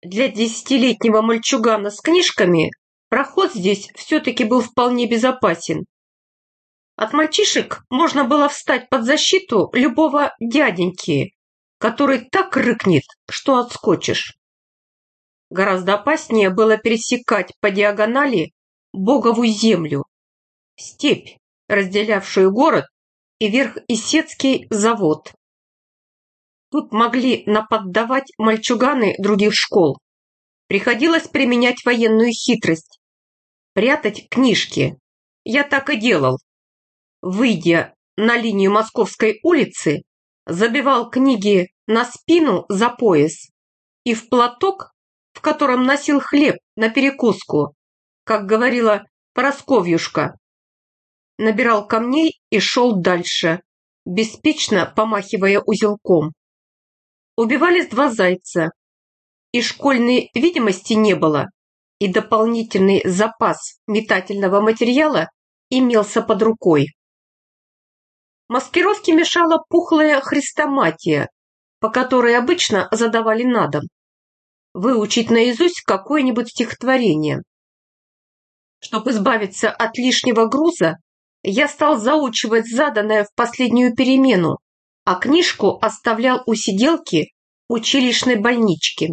Для десятилетнего мальчугана с книжками проход здесь все-таки был вполне безопасен. От мальчишек можно было встать под защиту любого дяденьки, который так рыкнет, что отскочишь. Гораздо опаснее было пересекать по диагонали Богову землю, степь, разделявшую город и Верх-Исетский завод. Тут могли наподдавать мальчуганы других школ. Приходилось применять военную хитрость, прятать книжки. Я так и делал. Выйдя на линию Московской улицы, забивал книги на спину за пояс и в платок, в котором носил хлеб на перекуску, как говорила Парасковьюшка, набирал камней и шел дальше, беспечно помахивая узелком. Убивались два зайца, и школьной видимости не было, и дополнительный запас метательного материала имелся под рукой. Маскировке мешала пухлая хрестоматия, по которой обычно задавали на дом. Выучить наизусть какое-нибудь стихотворение. Чтобы избавиться от лишнего груза, я стал заучивать заданное в последнюю перемену, а книжку оставлял у сиделки училищной больнички.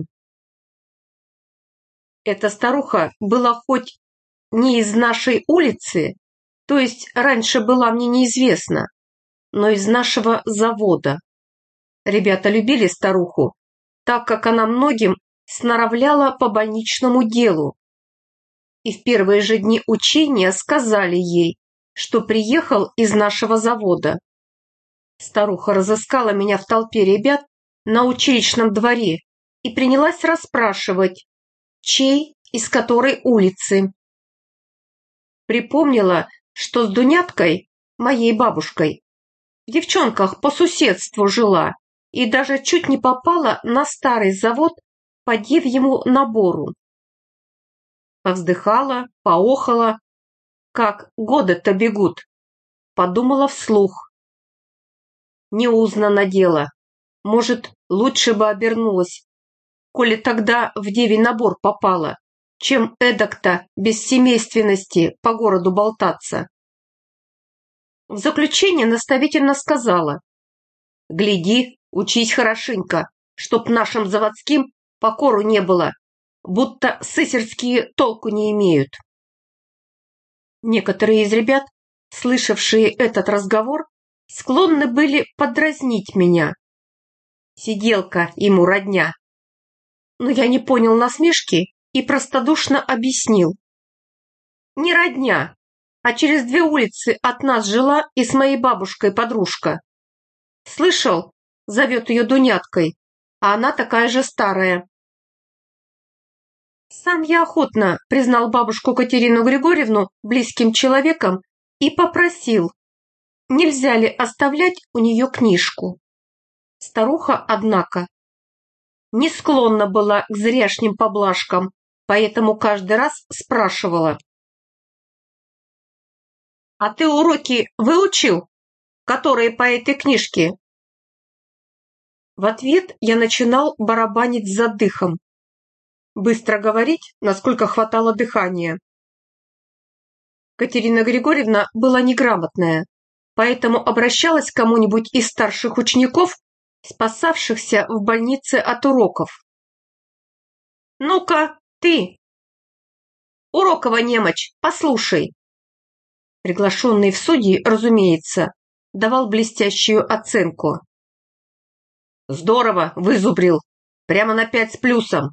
Эта старуха была хоть не из нашей улицы, то есть раньше была мне неизвестна, но из нашего завода. Ребята любили старуху, так как она многим снаравляла по больничному делу. И в первые же дни учения сказали ей, что приехал из нашего завода. Старуха разыскала меня в толпе ребят на училищном дворе и принялась расспрашивать, чей, из которой улицы. Припомнила, что с Дуняткой, моей бабушкой, в девчонках по соседству жила и даже чуть не попала на старый завод по девьему набору. Повздыхала, поохала, как годы-то бегут, подумала вслух. Неузнано дело, может, лучше бы обернулась, коли тогда в девий набор попала, чем эдак-то без семейственности по городу болтаться. В заключение наставительно сказала: «Гляди, учись хорошенько, чтоб нашим заводским покору не было, будто сысерские толку не имеют». Некоторые из ребят, слышавшие этот разговор, склонны были подразнить меня. Сиделка ему родня. Но я не понял насмешки и простодушно объяснил. Не родня, а через 2 улицы от нас жила и с моей бабушкой подружка. Слышал, зовет ее Дуняткой, а она такая же старая. Сам я охотно признал бабушку Катерину Григорьевну близким человеком и попросил, нельзя ли оставлять у нее книжку. Старуха, однако, не склонна была к зряшним поблажкам, поэтому каждый раз спрашивала: «А ты уроки выучил, которые по этой книжке?» В ответ я начинал барабанить за дыхом, быстро говорить, насколько хватало дыхания. Катерина Григорьевна была неграмотная, поэтому обращалась к кому-нибудь из старших учеников, спасавшихся в больнице от уроков. «Ну-ка, ты, Урокова немочь, послушай!» Приглашенный в судьи, разумеется, давал блестящую оценку. «Здорово, вызубрил, прямо на 5 с плюсом!»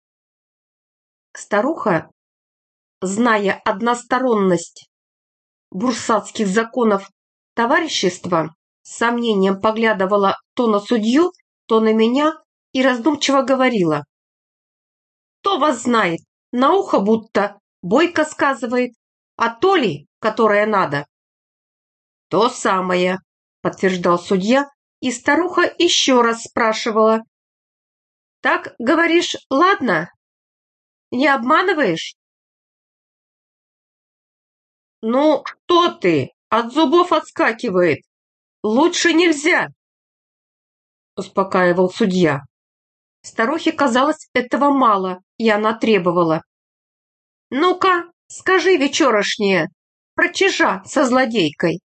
Старуха, зная односторонность бурсатских законов товарищества, с сомнением поглядывала то на судью, то на меня и раздумчиво говорила: «Кто вас знает, на ухо будто Бойко сказывает, а то ли, которое надо». «То самое», — подтверждал судья, и старуха еще раз спрашивала: «Так, говоришь, ладно? Не обманываешь?» «Ну, что ты, от зубов отскакивает. Лучше нельзя», — успокаивал судья. Старухе казалось этого мало, и она требовала: «Ну-ка, скажи вечерошнее про чижа со злодейкой».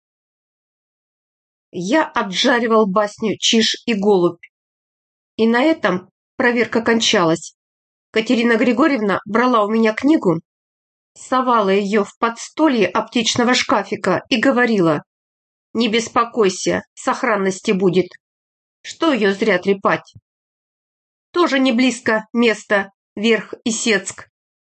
Я отжаривал басню «Чиж и голубь». И на этом проверка кончалась. Катерина Григорьевна брала у меня книгу, совала ее в подстолье аптечного шкафика и говорила: «Не беспокойся, сохранности будет. Что ее зря трепать? Тоже не близко место, Верх Исетск».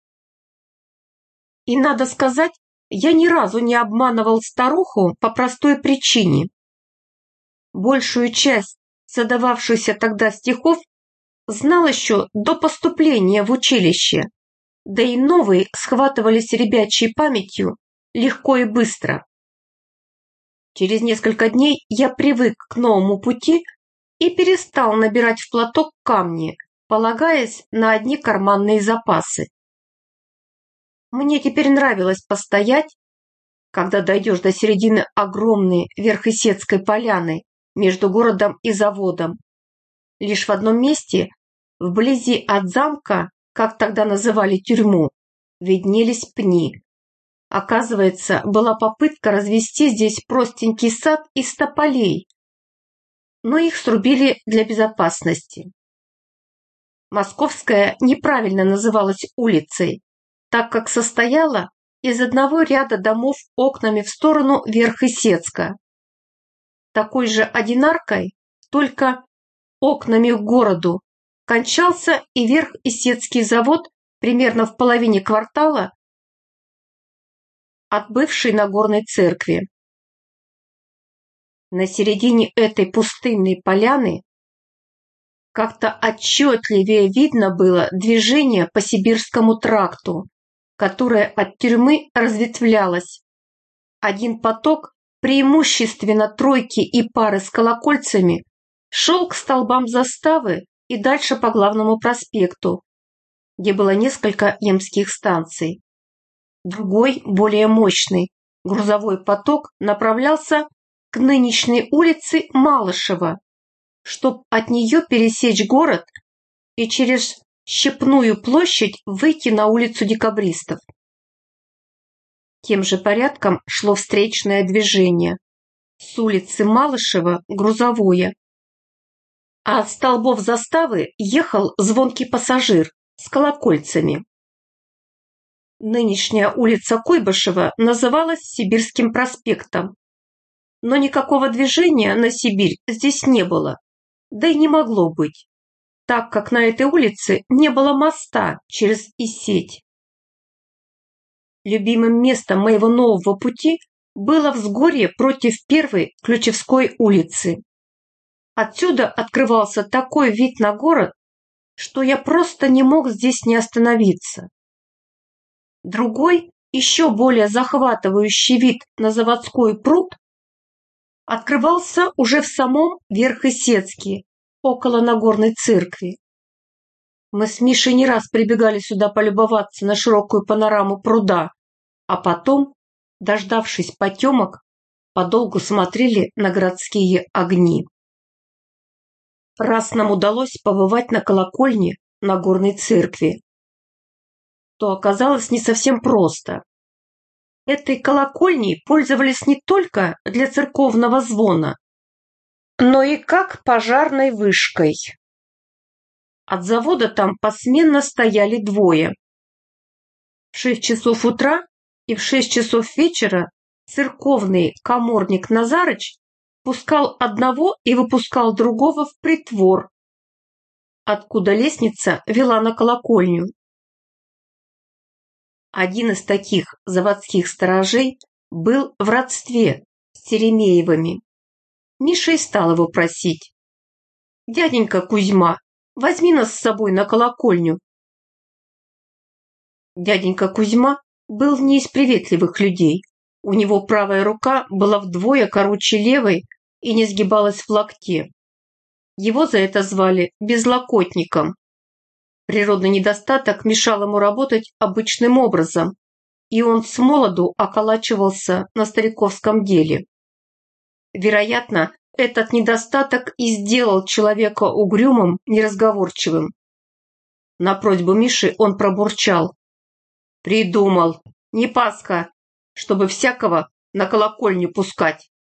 И надо сказать, я ни разу не обманывал старуху по простой причине. Большую часть задававшихся тогда стихов знал еще до поступления в училище, да и новые схватывались ребячей памятью легко и быстро. Через несколько дней я привык к новому пути и перестал набирать в платок камни, полагаясь на одни карманные запасы. Мне теперь нравилось постоять, когда дойдешь до середины огромной Верхесецкой поляны между городом и заводом. Лишь в одном месте, вблизи от замка, как тогда называли тюрьму, виднелись пни. Оказывается, была попытка развести здесь простенький сад из тополей, но их срубили для безопасности. Московская неправильно называлась улицей, так как состояла из одного ряда домов окнами в сторону Верхесецка. Такой же одинаркой, только окнами к городу, кончался и Верхесецкий завод примерно в половине квартала от бывшей Нагорной церкви. На середине этой пустынной поляны как-то отчетливее видно было движение по Сибирскому тракту, которое от тюрьмы разветвлялось. Один поток, преимущественно тройки и пары с колокольцами, шел к столбам заставы и дальше по главному проспекту, где было несколько емских станций. Другой, более мощный, грузовой поток направлялся к нынешней улице Малышева, чтобы от нее пересечь город и через Щепную площадь выйти на улицу Декабристов. Тем же порядком шло встречное движение. С улицы Малышева грузовое. А от столбов заставы ехал звонкий пассажир с колокольцами. Нынешняя улица Куйбышева называлась Сибирским проспектом. Но никакого движения на Сибирь здесь не было, да и не могло быть, так как на этой улице не было моста через Исеть. Любимым местом моего нового пути было взгорье против первой Ключевской улицы. Отсюда открывался такой вид на город, что я просто не мог здесь не остановиться. Другой, еще более захватывающий вид на заводской пруд открывался уже в самом Верхесецке, около Нагорной церкви. Мы с Мишей не раз прибегали сюда полюбоваться на широкую панораму пруда, а потом, дождавшись потемок, подолгу смотрели на городские огни. Раз нам удалось побывать на колокольне Нагорной церкви, то оказалось не совсем просто. Этой колокольней пользовались не только для церковного звона, но и как пожарной вышкой. От завода там посменно стояли двое. В 6 часов утра и в 6 часов вечера церковный каморник Назарыч пускал одного и выпускал другого в притвор, откуда лестница вела на колокольню. Один из таких заводских сторожей был в родстве с Теремеевыми. Миша и стал его просить: «Дяденька Кузьма, возьми нас с собой на колокольню». Дяденька Кузьма был не из приветливых людей. У него правая рука была вдвое короче левой и не сгибалась в локте. Его за это звали Безлокотником. Природный недостаток мешал ему работать обычным образом, и он с молоду околачивался на стариковском деле. Вероятно, этот недостаток и сделал человека угрюмым, неразговорчивым. На просьбу Миши он пробурчал: «Придумал, не Пасха, чтобы всякого на колокольню пускать».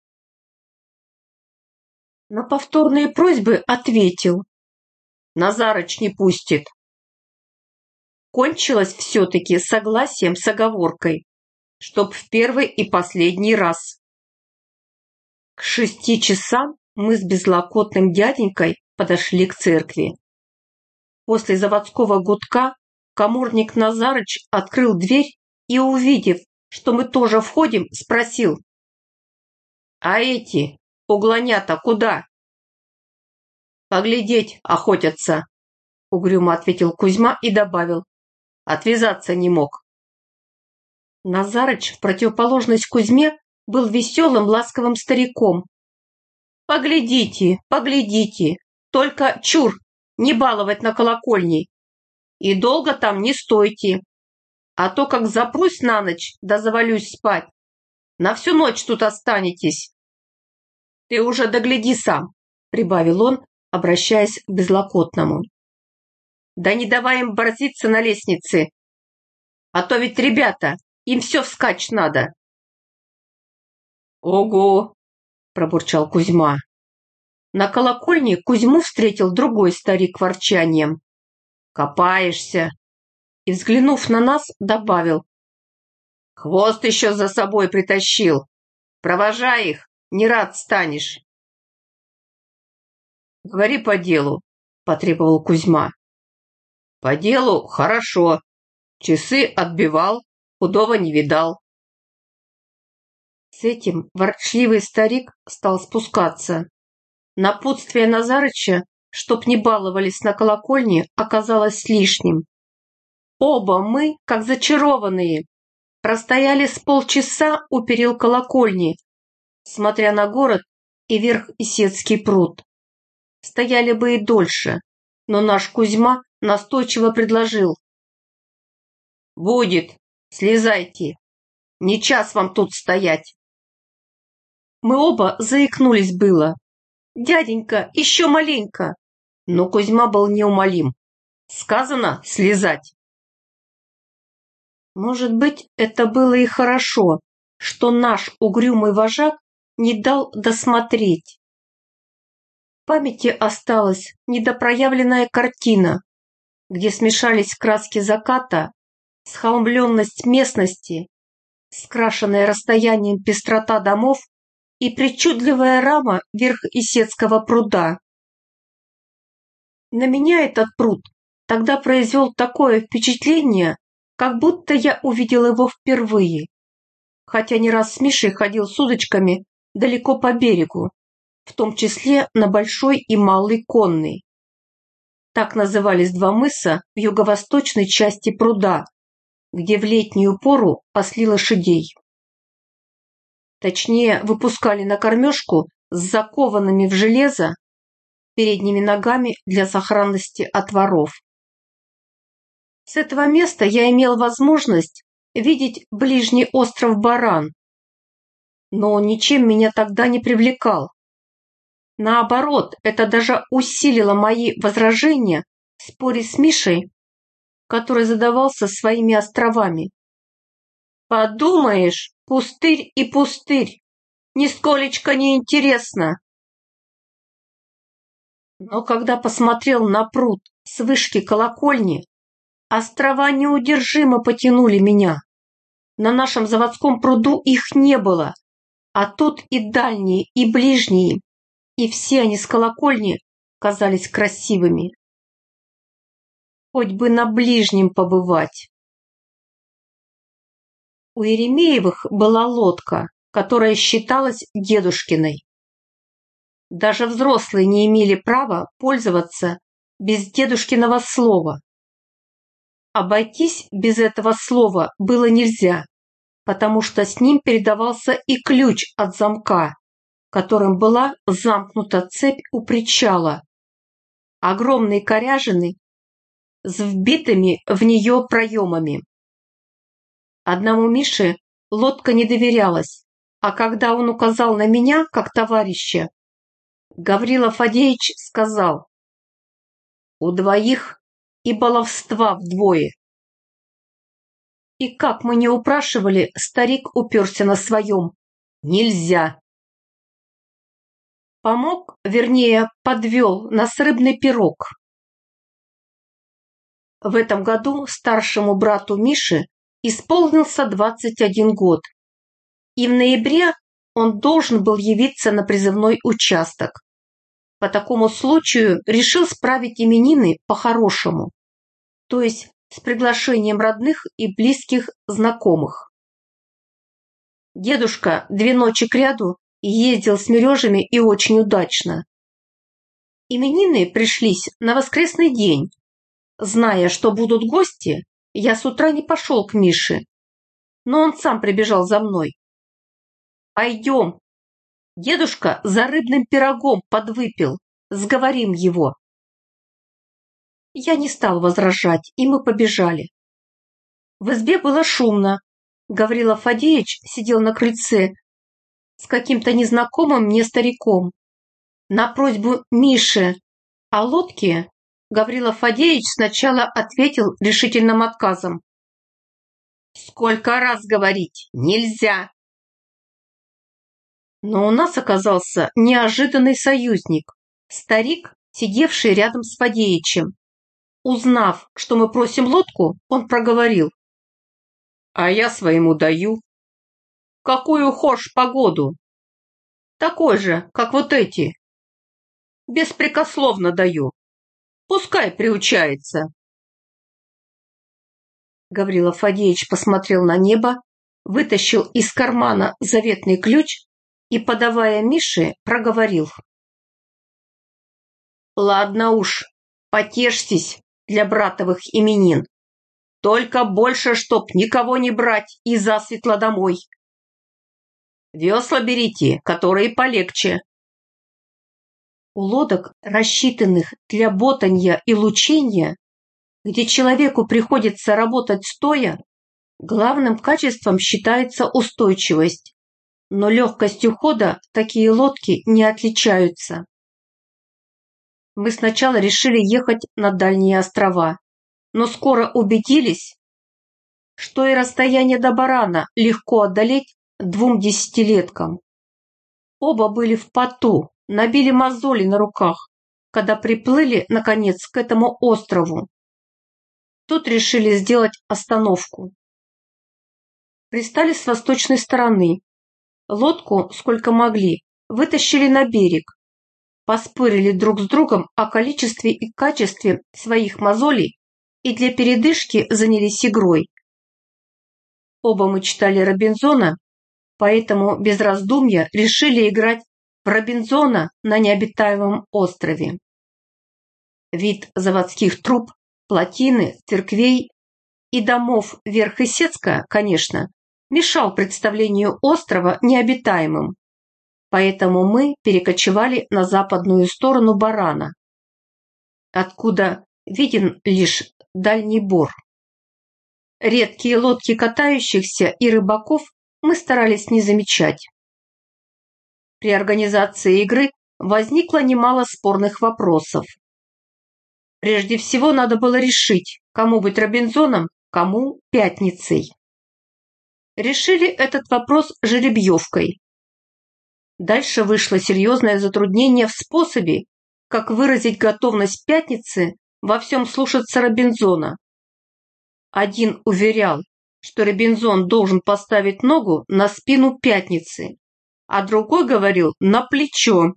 На повторные просьбы ответил: «Назарыч не пустит». Кончилось все-таки согласием с оговоркой, чтоб в первый и последний раз. К 6 часам мы с безлокотным дяденькой подошли к церкви. После заводского гудка каморник Назарыч открыл дверь и, увидев, что мы тоже входим, спросил: «А эти угланята куда?» «Поглядеть охотятся», — угрюмо ответил Кузьма и добавил: «отвязаться не мог». Назарыч, в противоположность Кузьме, был веселым, ласковым стариком. «Поглядите, поглядите, только чур, не баловать на колокольне. И долго там не стойте, а то как запрусь на ночь да завалюсь спать, на всю ночь тут останетесь». «Ты уже догляди сам», — прибавил он, обращаясь к безлокотному. «Да не давай им борзиться на лестнице, а то ведь ребята, им все вскачь надо». «Ого!» – пробурчал Кузьма. На колокольне Кузьму встретил другой старик ворчанием: «Копаешься!» И, взглянув на нас, добавил: «Хвост еще за собой притащил. Провожай их, не рад станешь». «Говори по делу», – потребовал Кузьма. «По делу хорошо. Часы отбивал, худого не видал». С этим ворчливый старик стал спускаться. Напутствие Назарыча, чтоб не баловались на колокольне, оказалось лишним. Оба мы, как зачарованные, простояли с полчаса у перил колокольни, смотря на город и верх Исетский пруд. Стояли бы и дольше, но наш Кузьма настойчиво предложил: «Будет, слезайте, не час вам тут стоять». Мы оба заикнулись было: «Дяденька, еще маленько!» Но Кузьма был неумолим: «Сказано слезать». Может быть, это было и хорошо, что наш угрюмый вожак не дал досмотреть. В памяти осталась недопроявленная картина, где смешались краски заката, схолмленность местности, скрашенная расстоянием пестрота домов и причудливая рама верх Исетского пруда. На меня этот пруд тогда произвел такое впечатление, как будто я увидел его впервые, хотя не раз с Мишей ходил с удочками далеко по берегу, в том числе на Большой и Малый Конный. Так назывались два мыса в юго-восточной части пруда, где в летнюю пору пасли лошадей. Точнее, выпускали на кормежку с закованными в железо передними ногами для сохранности от воров. С этого места я имел возможность видеть ближний остров Баран, но он ничем меня тогда не привлекал. Наоборот, это даже усилило мои возражения в споре с Мишей, который задавался своими островами. «Подумаешь, пустырь и пустырь, нисколечко не интересно». Но когда посмотрел на пруд с вышки колокольни, острова неудержимо потянули меня. На нашем заводском пруду их не было, а тут и дальние, и ближние, и все они с колокольни казались красивыми. Хоть бы на ближнем побывать. У Еремеевых была лодка, которая считалась дедушкиной. Даже взрослые не имели права пользоваться без дедушкиного слова. Обойтись без этого слова было нельзя, потому что с ним передавался и ключ от замка, которым была замкнута цепь у причала. Огромные коряжины с вбитыми в нее проемами. Одному Мише лодка не доверялась, а когда он указал на меня как товарища, Гаврила Фадеич сказал: «У двоих и баловства вдвое. И как мы не упрашивали, старик уперся на своем. Нельзя. Помог, вернее, подвел нас рыбный пирог. В этом году старшему брату Мише исполнился 21 год, и в ноябре он должен был явиться на призывной участок. По такому случаю решил справить именины по-хорошему, то есть с приглашением родных и близких знакомых. Дедушка 2 ночи кряду ездил с Мережами и очень удачно. Именины пришлись на воскресный день. Зная, что будут гости, я с утра не пошел к Мише, но он сам прибежал за мной. «Пойдем. Дедушка за рыбным пирогом подвыпил. Сговорим его». Я не стал возражать, и мы побежали. В избе было шумно. Гаврила Фадеич сидел на крыльце с каким-то незнакомым мне стариком. На просьбу Миши о лодке Гаврила Фадеич сначала ответил решительным отказом. «Сколько раз говорить, нельзя!» Но у нас оказался неожиданный союзник, старик, сидевший рядом с Фадеичем. Узнав, что мы просим лодку, он проговорил. «А я своему даю. Какую хошь погоду? Такой же, как вот эти. Беспрекословно даю. Пускай приучается». Гаврила Фадеич посмотрел на небо, вытащил из кармана заветный ключ и, подавая Мише, проговорил. «Ладно уж, потешьтесь для братовых именин. Только больше, чтоб никого не брать и засветло домой. Весла берите, которые полегче». У лодок, рассчитанных для ботанья и лученья, где человеку приходится работать стоя, главным качеством считается устойчивость, но легкостью хода такие лодки не отличаются. Мы сначала решили ехать на дальние острова, но скоро убедились, что и расстояние до Барана легко одолеть 2 десятилеткам. Оба были в поту, набили мозоли на руках, когда приплыли, наконец, к этому острову. Тут решили сделать остановку. Пристали с восточной стороны. Лодку, сколько могли, вытащили на берег. Поспорили друг с другом о количестве и качестве своих мозолей и для передышки занялись игрой. Оба мы читали Робинзона, поэтому без раздумья решили играть в Робинзона на необитаемом острове. Вид заводских труб, плотины, церквей и домов Верх-Исетска, конечно, мешал представлению острова необитаемым, поэтому мы перекочевали на западную сторону Барана, откуда виден лишь дальний Бор. Редкие лодки катающихся и рыбаков мы старались не замечать. При организации игры возникло немало спорных вопросов. Прежде всего надо было решить, кому быть Робинзоном, кому Пятницей. Решили этот вопрос жеребьевкой. Дальше вышло серьезное затруднение в способе, как выразить готовность Пятницы во всем слушаться Робинзона. Один уверял, что Робинзон должен поставить ногу на спину Пятницы, а другой говорил «на плечо»,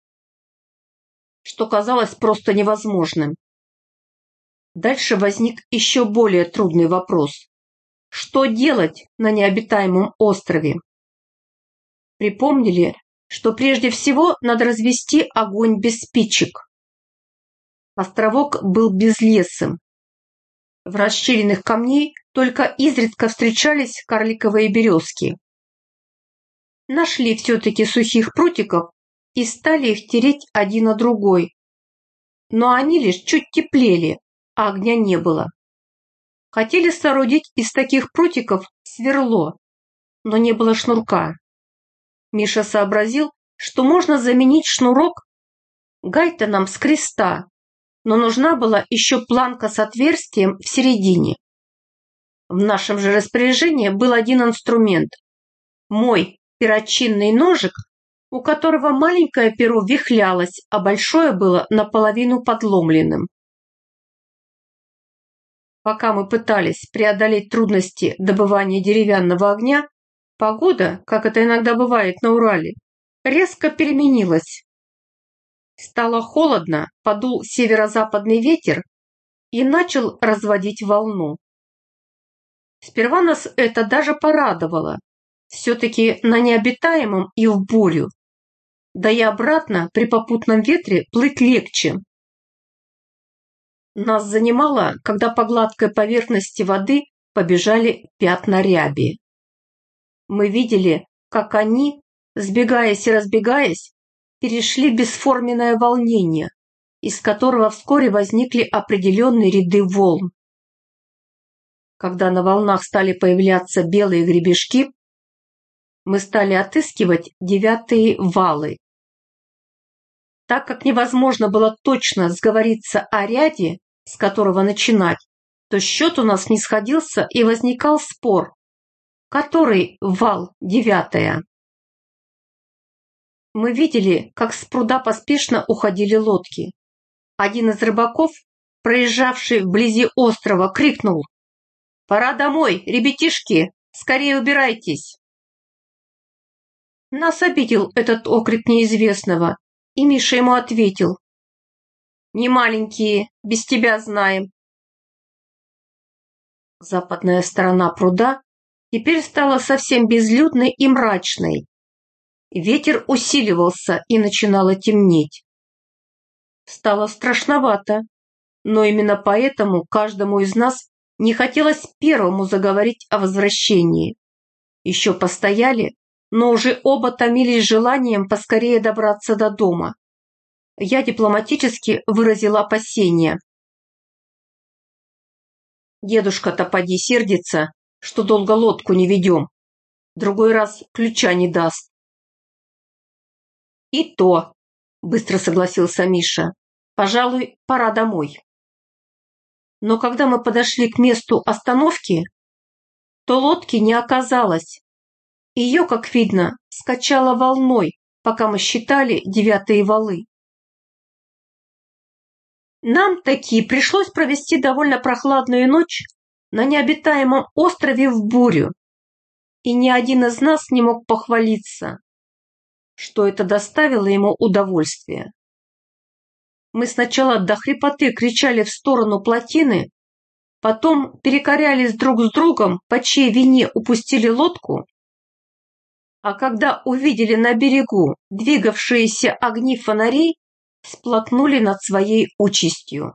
что казалось просто невозможным. Дальше возник еще более трудный вопрос. Что делать на необитаемом острове? Припомнили, что прежде всего надо развести огонь без спичек. Островок был безлесым. В расщелинах камней только изредка встречались карликовые березки. Нашли все-таки сухих прутиков и стали их тереть один на другой. Но они лишь чуть теплели, а огня не было. Хотели соорудить из таких прутиков сверло, но не было шнурка. Миша сообразил, что можно заменить шнурок гайтоном с креста, но нужна была еще планка с отверстием в середине. В нашем же распоряжении был один инструмент – мой перочинный ножик, у которого маленькое перо вихлялось, а большое было наполовину подломленным. Пока мы пытались преодолеть трудности добывания деревянного огня, погода, как это иногда бывает на Урале, резко переменилась. Стало холодно, подул северо-западный ветер и начал разводить волну. Сперва нас это даже порадовало. Все-таки на необитаемом и в бурю. Да и обратно при попутном ветре плыть легче. Нас занимало, когда по гладкой поверхности воды побежали пятна ряби. Мы видели, как они, сбегаясь и разбегаясь, перешли бесформенное волнение, из которого вскоре возникли определенные ряды волн. Когда на волнах стали появляться белые гребешки, мы стали отыскивать 9-е валы. Так как невозможно было точно сговориться о ряде, с которого начинать, то счет у нас не сходился и возникал спор, который вал 9-я. Мы видели, как с пруда поспешно уходили лодки. Один из рыбаков, проезжавший вблизи острова, крикнул: «Пора домой, ребятишки, скорее убирайтесь!» Нас обидел этот окрик неизвестного, и Миша ему ответил: «Не маленькие, без тебя знаем». Западная сторона пруда теперь стала совсем безлюдной и мрачной. Ветер усиливался и начинало темнеть. Стало страшновато, но именно поэтому каждому из нас не хотелось первому заговорить о возвращении. Еще постояли, но уже оба томились желанием поскорее добраться до дома. Я дипломатически выразила опасения. Дедушка-то поди сердится, что долго лодку не ведем. Другой раз ключа не даст. И то, быстро согласился Миша, пожалуй, пора домой. Но когда мы подошли к месту остановки, то лодки не оказалось. Ее, как видно, скачало волной, пока мы считали 9-е валы. Нам таки пришлось провести довольно прохладную ночь на необитаемом острове в бурю, и ни один из нас не мог похвалиться, что это доставило ему удовольствие. Мы сначала до хрипоты кричали в сторону плотины, потом перекорялись друг с другом, по чьей вине упустили лодку, а когда увидели на берегу двигавшиеся огни фонарей, сплакнули над своей участью.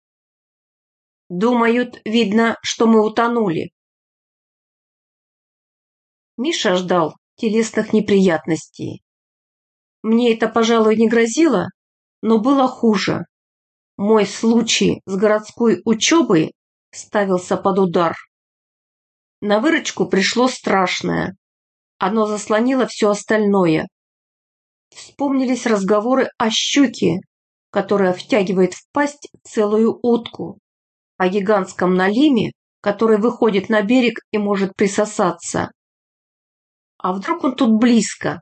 Думают, видно, что мы утонули. Миша ждал телесных неприятностей. Мне это, пожалуй, не грозило, но было хуже. Мой случай с городской учебой ставился под удар. На выручку пришло страшное. Оно заслонило все остальное. Вспомнились разговоры о щуке, которая втягивает в пасть целую утку, о гигантском налиме, который выходит на берег и может присосаться. А вдруг он тут близко?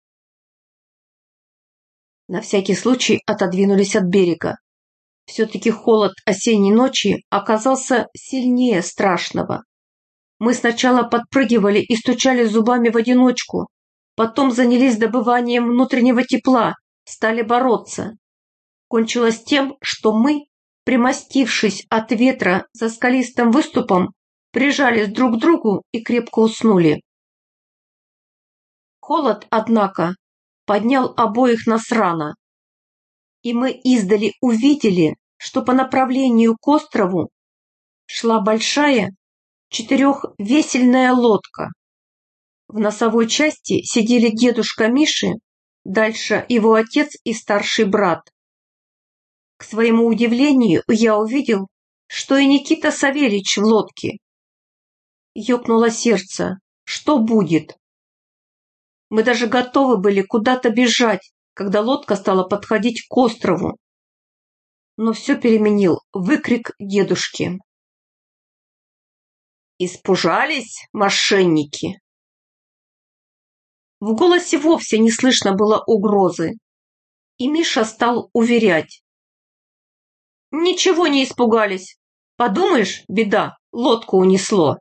На всякий случай отодвинулись от берега. Все-таки холод осенней ночи оказался сильнее страшного. Мы сначала подпрыгивали и стучали зубами в одиночку, потом занялись добыванием внутреннего тепла, стали бороться. Кончилось тем, что мы, примостившись от ветра за скалистым выступом, прижались друг к другу и крепко уснули. Холод, однако, поднял обоих нас рано, и мы издали увидели, что по направлению к острову шла большая 4-весельная лодка. В носовой части сидели дедушка Миши, дальше его отец и старший брат. К своему удивлению я увидел, что и Никита Савельич в лодке. Ёкнуло сердце. Что будет? Мы даже готовы были куда-то бежать, когда лодка стала подходить к острову. но все переменил выкрик дедушки. «Испужались, мошенники!» В голосе вовсе не слышно было угрозы, и Миша стал уверять. «Ничего не испугались. Подумаешь, беда, лодку унесло».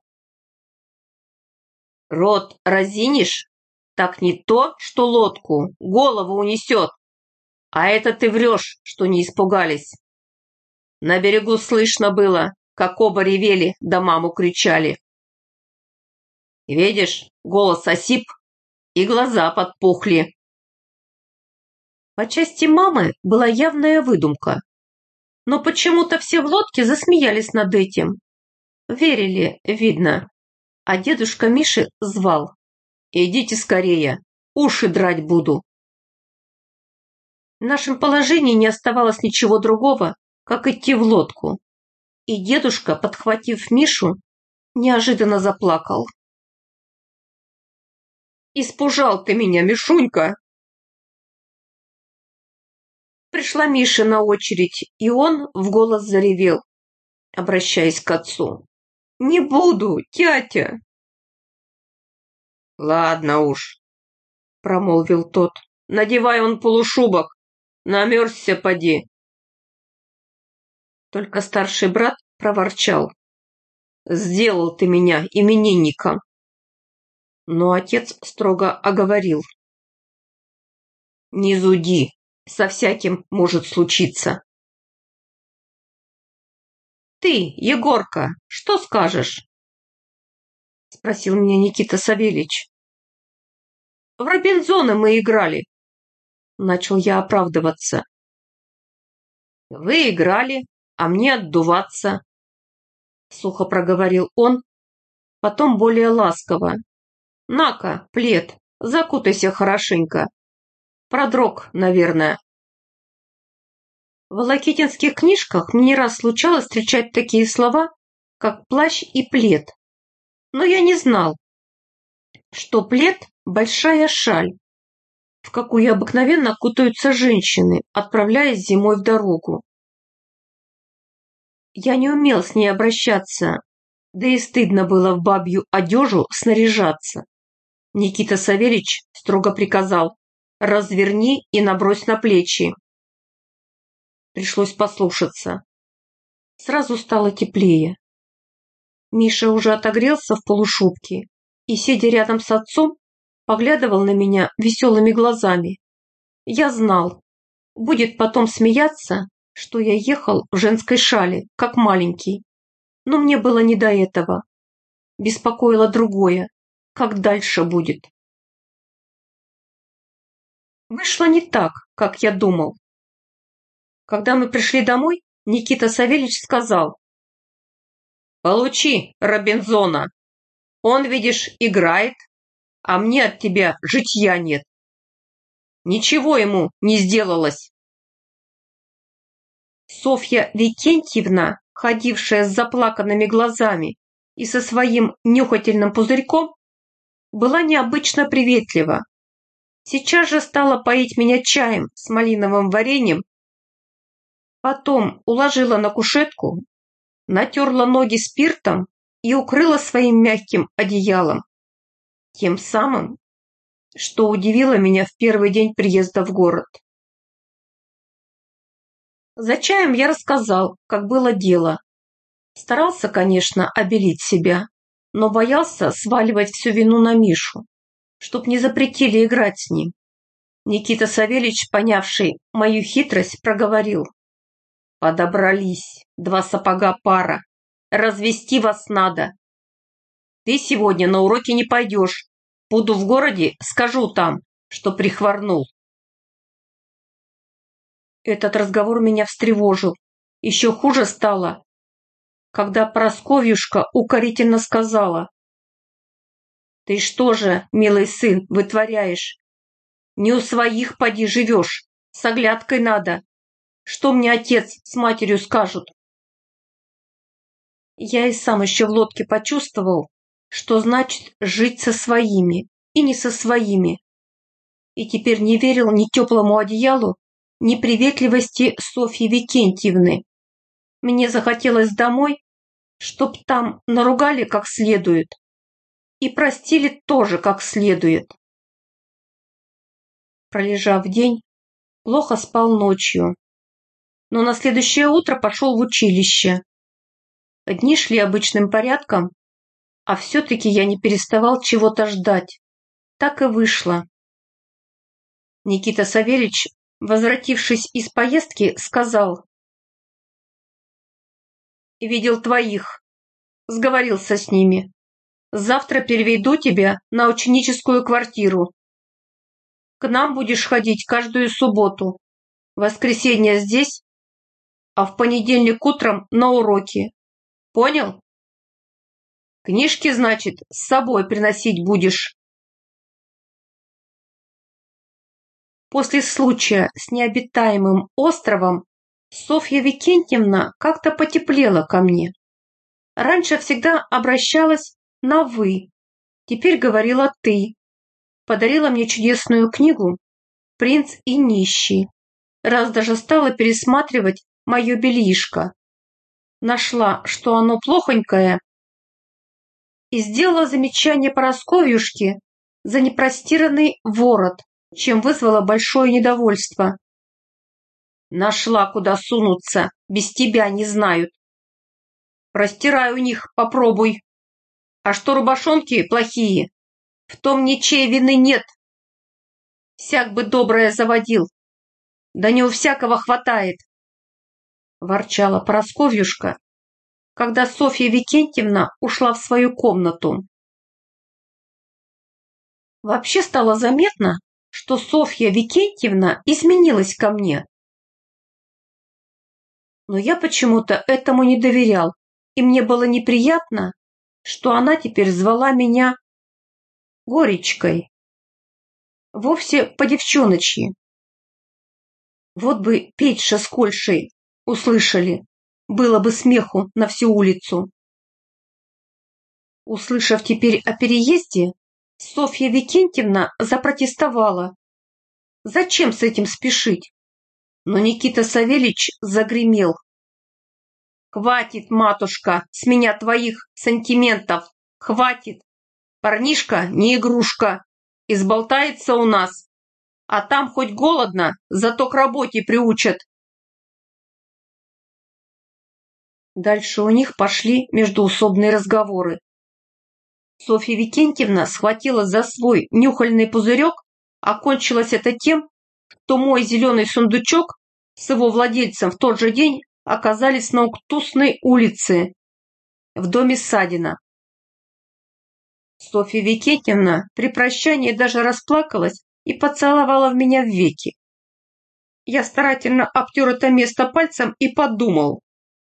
«Рот разинешь, так не то, что лодку, голову унесет. А это ты врешь, что не испугались. На берегу слышно было, как оба ревели да маму кричали. Видишь, голос осип и глаза подпухли». По части мамы была явная выдумка, но почему-то все в лодке засмеялись над этим. Верили, видно. А дедушка Миши звал. «Идите скорее, уши драть буду». В нашем положении не оставалось ничего другого, как идти в лодку. И дедушка, подхватив Мишу, неожиданно заплакал. «Испужал ты меня, Мишунька!» Пришла Миша на очередь, и он в голос заревел, обращаясь к отцу. «Не буду, тятя!» «Ладно уж», — промолвил тот, — «надевай он полушубок, намерзся поди». Только старший брат проворчал. «Сделал ты меня именинником». Но отец строго оговорил. «Не зуди, со всяким может случиться». «Ты, Егорка, что скажешь?» — спросил меня Никита Савельич. «В Робинзона мы играли», — начал я оправдываться. «Вы играли, а мне отдуваться», — сухо проговорил он, потом более ласково. «На-ка, плед, закутайся хорошенько. Продрог, наверное». В волокитинских книжках мне не раз случалось встречать такие слова, как плащ и плед. Но я не знал, что плед – большая шаль, в какую обыкновенно кутаются женщины, отправляясь зимой в дорогу. Я не умел с ней обращаться, да и стыдно было в бабью одежу снаряжаться. Никита Савельич строго приказал: «Разверни и набрось на плечи». Пришлось послушаться. Сразу стало теплее. Миша уже отогрелся в полушубке и, сидя рядом с отцом, поглядывал на меня веселыми глазами. Я знал, будет потом смеяться, что я ехал в женской шале, как маленький. Но мне было не до этого. Беспокоило другое, как дальше будет. Вышло не так, как я думал. Когда мы пришли домой, Никита Савельич сказал: «Получи Робинзона. Он, видишь, играет, а мне от тебя житья нет. Ничего ему не сделалось». Софья Викентьевна, ходившая с заплаканными глазами и со своим нюхательным пузырьком, была необычно приветлива. Сейчас же стала поить меня чаем с малиновым вареньем, потом уложила на кушетку, натерла ноги спиртом и укрыла своим мягким одеялом, тем самым, что удивило меня в первый день приезда в город. За чаем я рассказал, как было дело. Старался, конечно, обелить себя, но боялся сваливать всю вину на Мишу, чтоб не запретили играть с ним. Никита Савельич, понявший мою хитрость, проговорил: «Подобрались, два сапога пара, развести вас надо. Ты сегодня на уроки не пойдешь, буду в городе, скажу там, что прихворнул». Этот разговор меня встревожил. Еще хуже стало, когда Просковьюшка укорительно сказала: «Ты что же, милый сын, вытворяешь? Не у своих поди живешь, с оглядкой надо. Что мне отец с матерью скажут?» Я и сам еще в лодке почувствовал, что значит жить со своими и не со своими. И теперь не верил ни теплому одеялу, неприветливости Софьи Викентьевны. Мне захотелось домой, чтоб там наругали как следует и простили тоже как следует. Пролежав день, плохо спал ночью, но на следующее утро пошел в училище. Дни шли обычным порядком, а все-таки я не переставал чего-то ждать. Так и вышло. Никита Савельич, возвратившись из поездки, сказал: «Видел твоих, сговорился с ними. Завтра переведу тебя на ученическую квартиру. К нам будешь ходить каждую субботу, в воскресенье здесь, а в понедельник утром на уроки. Понял? Книжки, значит, с собой приносить будешь». После случая с необитаемым островом Софья Викентьевна как-то потеплела ко мне. Раньше всегда обращалась на «вы», теперь говорила «ты». Подарила мне чудесную книгу «Принц и нищий». Раз даже стала пересматривать мое бельишко. Нашла, что оно плохонькое, и сделала замечание Парасковьюшке за непростиранный ворот, чем вызвала большое недовольство. Нашла, куда сунуться, без тебя не знают. Простирай у них, попробуй. А что рубашонки плохие, в том ничьей вины нет. Всяк бы доброе заводил, да не у всякого хватает. Ворчала Парасковьюшка, когда Софья Викентьевна ушла в свою комнату. Вообще стало заметно, что Софья Викентьевна изменилась ко мне. Но я почему-то этому не доверял, и мне было неприятно, что она теперь звала меня Горечкой. Вовсе по-девчоночьи. Вот бы Петьша с Кольшей услышали, было бы смеху на всю улицу. Услышав теперь о переезде, Софья Викентьевна запротестовала. Зачем с этим спешить? Но Никита Савельич загремел: «Хватит, матушка, с меня твоих сантиментов, хватит. Парнишка не игрушка, изболтается у нас, а там хоть голодно, зато к работе приучат». Дальше у них пошли междоусобные разговоры. Софья Викентьевна схватила за свой нюхальный пузырек, а кончилось это тем, что мой зеленый сундучок с его владельцем в тот же день оказались на Уктусной улице, в доме Садина. Софья Викентьевна при прощании даже расплакалась и поцеловала в меня в веки. Я старательно обтер это место пальцем и подумал: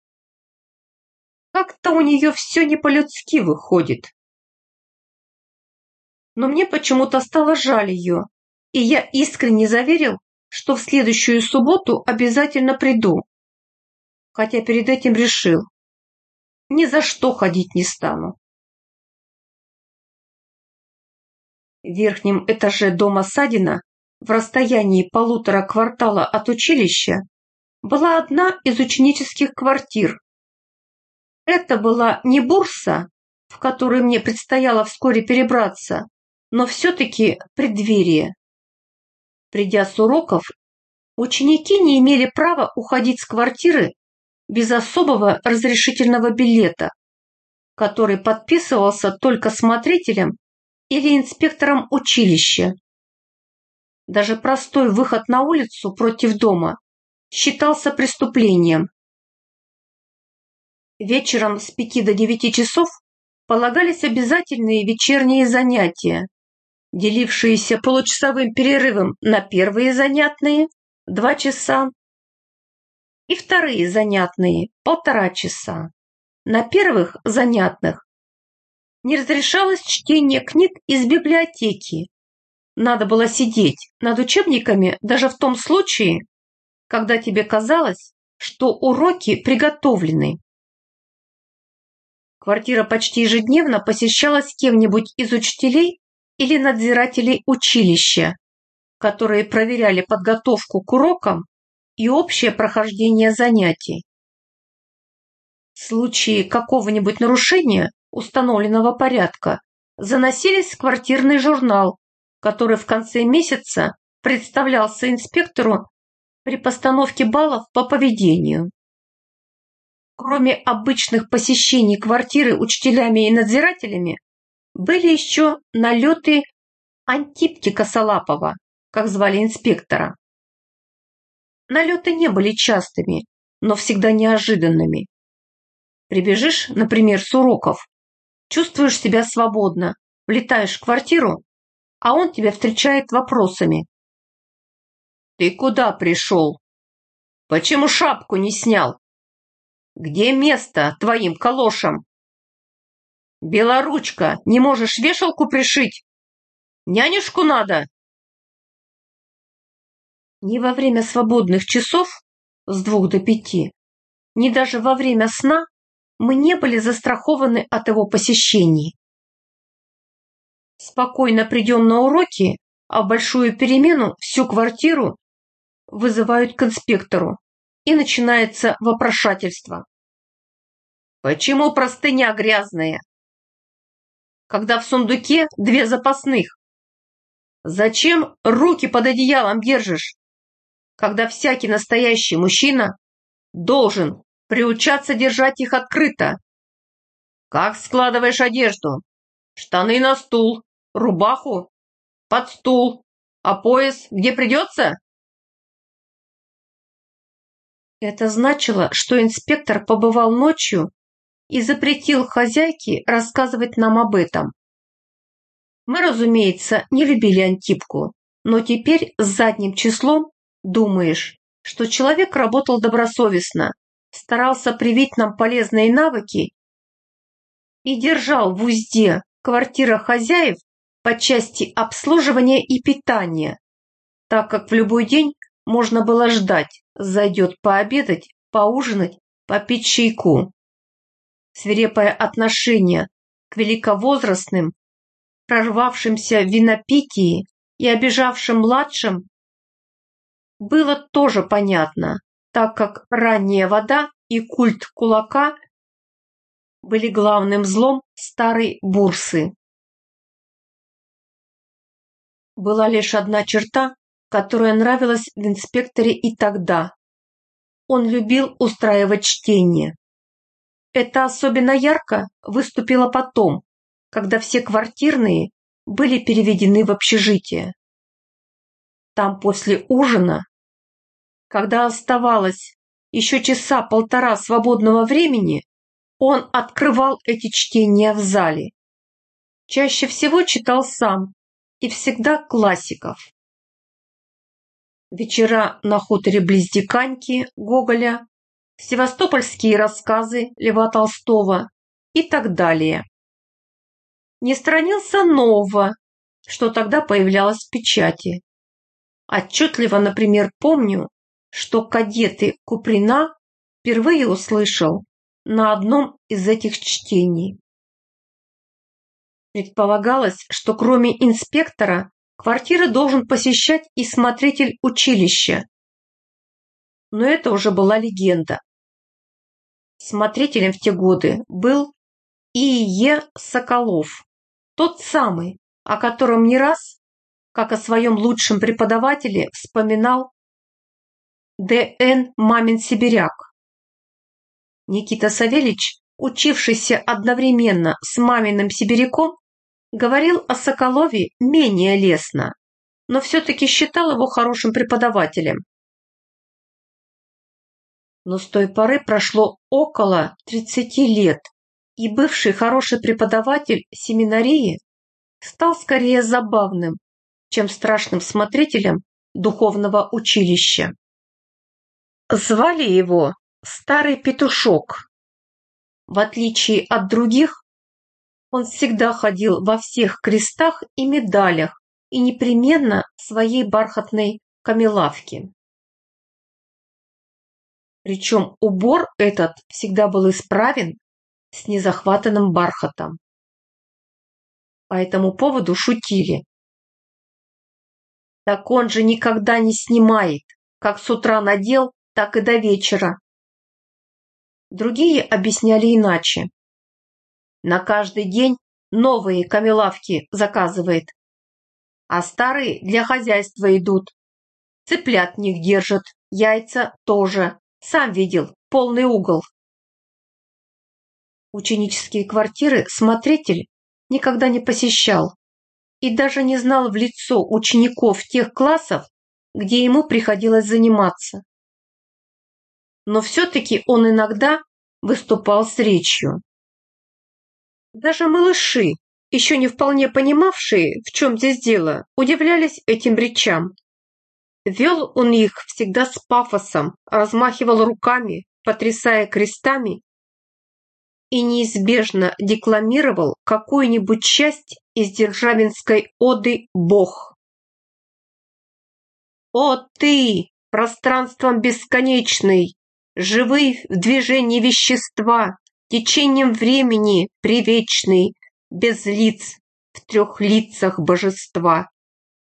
как-то у нее все не по-людски выходит. Но мне почему-то стало жаль ее, и я искренне заверил, что в следующую субботу обязательно приду. Хотя перед этим решил: ни за что ходить не стану. В верхнем этаже дома Садина, в расстоянии 1,5 квартала от училища, была одна из ученических квартир. Это была не бурса, в которую мне предстояло вскоре перебраться, но все-таки преддверие. Придя с уроков, ученики не имели права уходить с квартиры без особого разрешительного билета, который подписывался только смотрителем или инспектором училища. Даже простой выход на улицу против дома считался преступлением. Вечером с 5 до 9 часов полагались обязательные вечерние занятия, делившиеся получасовым перерывом на первые занятные 2 часа и вторые занятные 1,5 часа. На первых занятных не разрешалось чтение книг из библиотеки. Надо было сидеть над учебниками даже в том случае, когда тебе казалось, что уроки приготовлены. Квартира почти ежедневно посещалась кем-нибудь из учителей или надзирателей училища, которые проверяли подготовку к урокам и общее прохождение занятий. В случае какого-нибудь нарушения установленного порядка заносились в квартирный журнал, который в конце месяца представлялся инспектору при постановке баллов по поведению. Кроме обычных посещений квартиры учителями и надзирателями, были еще налеты Антипки Косолапова, как звали инспектора. Налеты не были частыми, но всегда неожиданными. Прибежишь, например, с уроков, чувствуешь себя свободно, влетаешь в квартиру, а он тебя встречает вопросами. «Ты куда пришел? Почему шапку не снял? Где место твоим калошам? Белоручка, не можешь вешалку пришить? Нянюшку надо?» Ни во время свободных часов с 2 до 5, ни даже во время сна мы не были застрахованы от его посещений. Спокойно придем на уроки, а в большую перемену всю квартиру вызывают к инспектору, и начинается вопрошательство. «Почему простыня грязная? Когда в сундуке 2 запасных? Зачем руки под одеялом держишь, когда всякий настоящий мужчина должен приучаться держать их открыто? Как складываешь одежду? Штаны на стул, рубаху под стул, а пояс где придется?» Это значило, что инспектор побывал ночью и запретил хозяйке рассказывать нам об этом. Мы, разумеется, не любили Антипку, но теперь с задним числом думаешь, что человек работал добросовестно, старался привить нам полезные навыки и держал в узде квартира хозяев по части обслуживания и питания, так как в любой день можно было ждать, зайдет пообедать, поужинать, попить чайку. Свирепое отношение к великовозрастным, прорвавшимся в винопитии и обижавшим младшим было тоже понятно, так как ранняя вода и культ кулака были главным злом старой бурсы. Была лишь одна черта, которая нравилась в инспекторе и тогда. Он любил устраивать чтение. Это особенно ярко выступило потом, когда все квартирные были переведены в общежитие. Там после ужина, когда оставалось еще часа полтора свободного времени, он открывал эти чтения в зале. Чаще всего читал сам и всегда классиков. Вечера на хуторе близ Диканьки Гоголя, севастопольские рассказы Льва Толстого и так далее. Не сторонился нового, что тогда появлялось в печати. Отчетливо, например, помню, что «Кадеты Куприна» впервые услышал на одном из этих чтений. Предполагалось, что кроме инспектора квартиры должен посещать и смотритель училища. Но это уже была легенда. Смотрителем в те годы был И.Е. Соколов, тот самый, о котором не раз, как о своем лучшем преподавателе, вспоминал Д.Н. Мамин-Сибиряк. Никита Савельич, учившийся одновременно с Маминым сибиряком, говорил о Соколове менее лестно, но все-таки считал его хорошим преподавателем. Но с той поры прошло около 30 лет, и бывший хороший преподаватель семинарии стал скорее забавным, чем страшным смотрителем духовного училища. Звали его Старый Петушок. В отличие от других, он всегда ходил во всех крестах и медалях и непременно в своей бархатной камелавке. Причем убор этот всегда был исправен с незахватанным бархатом. По этому поводу шутили. Так он же никогда не снимает, как с утра надел, так и до вечера. Другие объясняли иначе. На каждый день новые камелавки заказывает, а старые для хозяйства идут. Цыплят в них держат, яйца тоже. Сам видел, полный угол. Ученические квартиры смотритель никогда не посещал и даже не знал в лицо учеников тех классов, где ему приходилось заниматься. Но все-таки он иногда выступал с речью. Даже малыши, еще не вполне понимавшие, в чем здесь дело, удивлялись этим речам. Вел он их всегда с пафосом, размахивал руками, потрясая крестами, и неизбежно декламировал какую-нибудь часть из державинской оды «Бог». «О ты, пространством бесконечный, живый в движении вещества, течением времени привечный, без лиц, в трех лицах божества».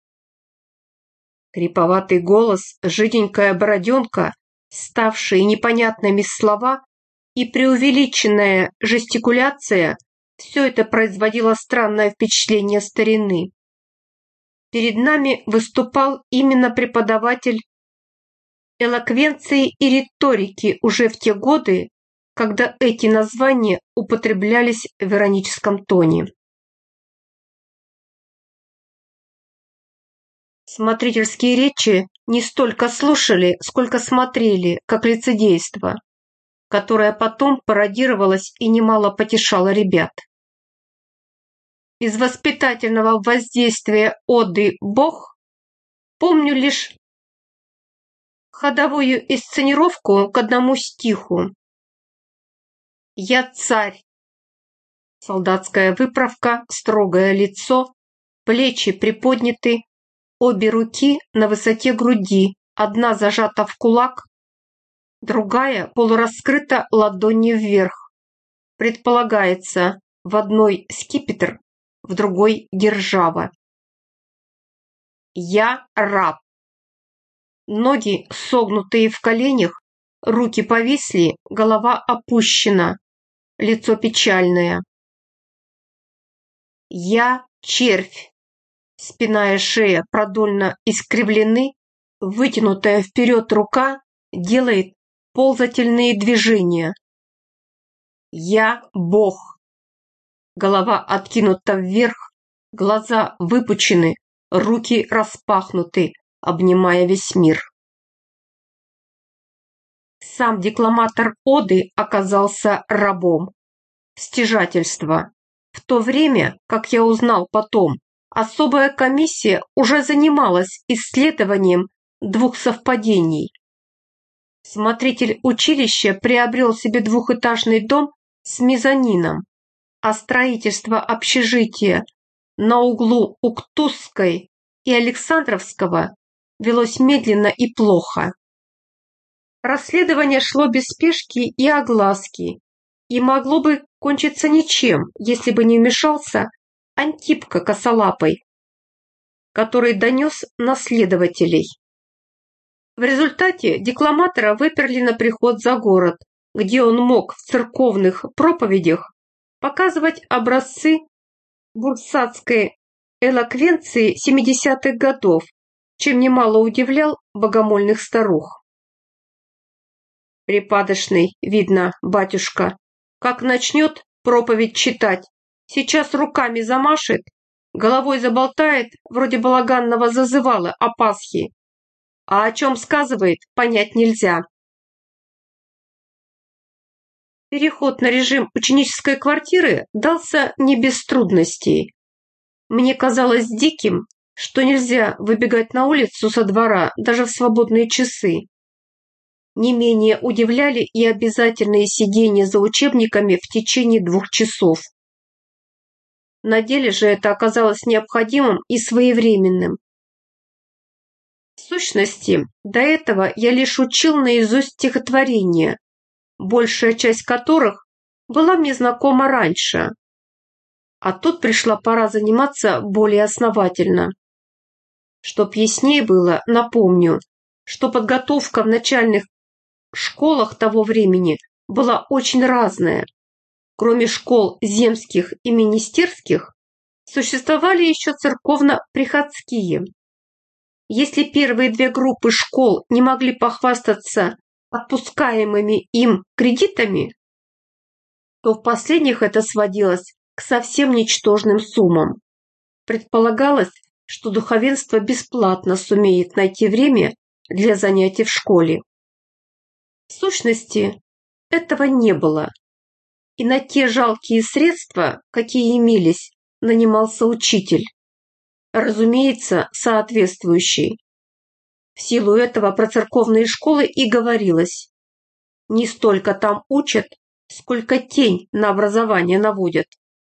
Хриповатый голос, жиденькая бороденка, ставшие непонятными слова и преувеличенная жестикуляция – все это производило странное впечатление старины. Перед нами выступал именно преподаватель элоквенции и риторики уже в те годы, когда эти названия употреблялись в ироническом тоне. Смотрительские речи не столько слушали, сколько смотрели, как лицедейство, которое потом пародировалось и немало потешало ребят. Из воспитательного воздействия оды «Бог» помню лишь ходовую инсценировку к одному стиху. «Я царь». Солдатская выправка, строгое лицо, плечи приподняты, обе руки на высоте груди, одна зажата в кулак, другая полураскрыта ладонью вверх. Предполагается, в одной скипетр, в другой держава. Я раб. Ноги согнутые в коленях, руки повисли, голова опущена, лицо печальное. Я червь. Спина и шея продольно искривлены, вытянутая вперед рука делает ползательные движения. Я Бог. Голова откинута вверх, глаза выпучены, руки распахнуты, обнимая весь мир. Сам декламатор оды оказался рабом. Стяжательство. В то время, как я узнал потом, особая комиссия уже занималась исследованием двух совпадений. Смотритель училища приобрел себе двухэтажный дом с мезонином, а строительство общежития на углу Уктусской и Александровского велось медленно и плохо. Расследование шло без спешки и огласки, и могло бы кончиться ничем, если бы не вмешался Антипка Косолапый, который донес на следователей. В результате декламатора выперли на приход за город, где он мог в церковных проповедях показывать образцы бурсатской элоквенции 70-х годов, чем немало удивлял богомольных старух. Припадочный, видно, батюшка, как начнет проповедь читать, сейчас руками замашет, головой заболтает, вроде балаганного зазывала о Пасхе, а о чем сказывает, понять нельзя. Переход на режим ученической квартиры дался не без трудностей. Мне казалось диким, что нельзя выбегать на улицу со двора даже в свободные часы. Не менее удивляли и обязательные сидения за учебниками в течение 2 часов. На деле же это оказалось необходимым и своевременным. В сущности, до этого я лишь учил наизусть стихотворения, большая часть которых была мне знакома раньше. А тут пришла пора заниматься более основательно. Чтоб яснее было, напомню, что подготовка в начальных школах того времени была очень разная. Кроме школ земских и министерских, существовали еще церковно-приходские. Если первые две группы школ не могли похвастаться отпускаемыми им кредитами, то в последних это сводилось к совсем ничтожным суммам. Предполагалось, что духовенство бесплатно сумеет найти время для занятий в школе. В сущности, этого не было, и на те жалкие средства, какие имелись, нанимался учитель, разумеется, соответствующий. В силу этого про церковные школы и говорилось: не столько там учат, сколько тень на образование наводят.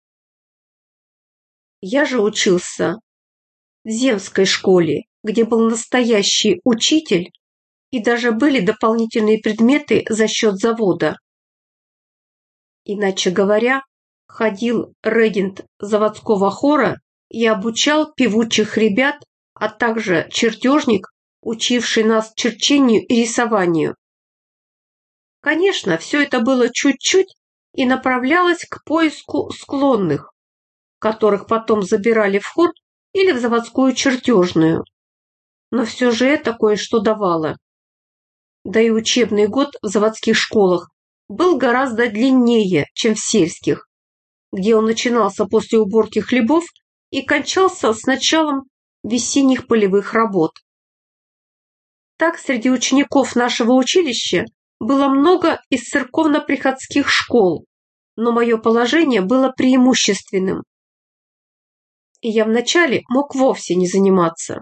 Я же учился в земской школе, где был настоящий учитель, и даже были дополнительные предметы за счет завода. Иначе говоря, ходил регент заводского хора и обучал певучих ребят, а также чертежник, учивший нас черчению и рисованию. Конечно, все это было чуть-чуть и направлялось к поиску склонных, которых потом забирали в хор или в заводскую чертежную. Но все же это кое-что давало. Да и учебный год в заводских школах был гораздо длиннее, чем в сельских, где он начинался после уборки хлебов и кончался с началом весенних полевых работ. Так, среди учеников нашего училища было много из церковно-приходских школ, но мое положение было преимущественным, и я вначале мог вовсе не заниматься.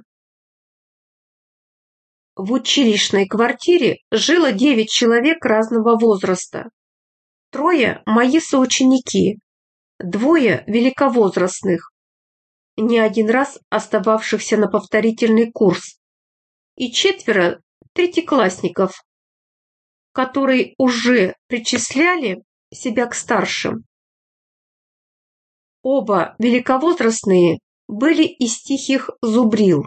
В училищной квартире жило 9 человек разного возраста. 3 – мои соученики, 2 – великовозрастных, не один раз остававшихся на повторительный курс, и 4 – третьеклассников, которые уже причисляли себя к старшим. Оба великовозрастные были из тихих зубрил.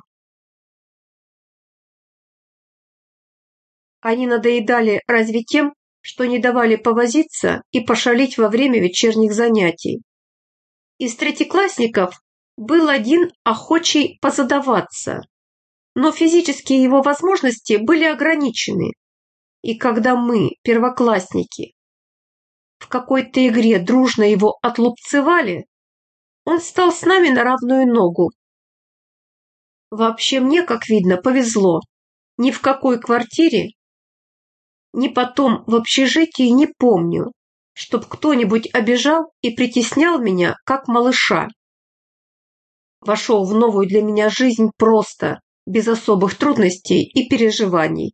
Они надоедали разве тем, что не давали повозиться и пошалить во время вечерних занятий. Из третьеклассников был один охочий позадаваться, но физические его возможности были ограничены, и когда мы, первоклассники, в какой-то игре дружно его отлупцевали, он стал с нами на равную ногу. Вообще мне, как видно, повезло. Ни в какой квартире, ни потом в общежитии не помню, чтоб кто-нибудь обижал и притеснял меня, как малыша. Вошел в новую для меня жизнь просто, без особых трудностей и переживаний.